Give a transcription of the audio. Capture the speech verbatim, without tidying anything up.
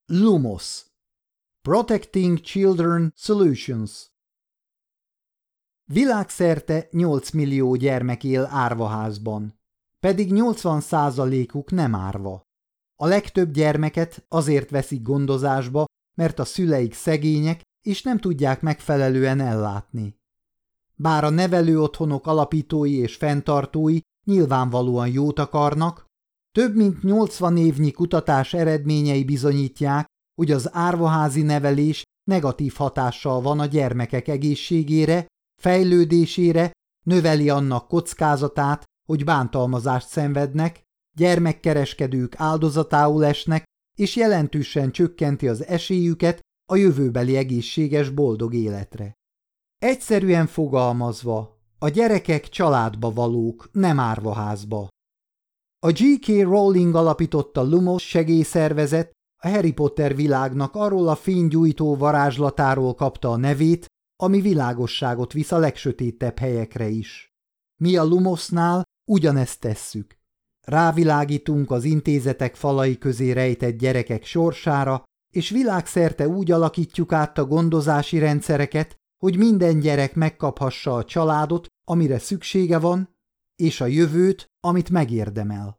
Lumos Protecting Children Solutions. Világszerte nyolc millió gyermek él árvaházban, pedig nyolcvan százalékuk nem árva. A legtöbb gyermeket azért veszik gondozásba, mert a szüleik szegények és nem tudják megfelelően ellátni. Bár a nevelőotthonok alapítói és fenntartói nyilvánvalóan jót akarnak, több mint nyolcvan évnyi kutatás eredményei bizonyítják, hogy az árvaházi nevelés negatív hatással van a gyermekek egészségére, fejlődésére, növeli annak kockázatát, hogy bántalmazást szenvednek, gyermekkereskedők áldozatául esnek, és jelentősen csökkenti az esélyüket a jövőbeli egészséges, boldog életre. Egyszerűen fogalmazva, a gyerekek családba valók, nem árvaházba. A J K. Rowling alapította Lumos segélyszervezet a Harry Potter világnak arról a fénygyújtó varázslatáról kapta a nevét, ami világosságot visz a legsötétebb helyekre is. Mi a Lumosnál ugyanezt tesszük. Rávilágítunk az intézetek falai közé rejtett gyerekek sorsára, és világszerte úgy alakítjuk át a gondozási rendszereket, hogy minden gyerek megkaphassa a családot, amire szüksége van, és a jövőt, amit megérdemel.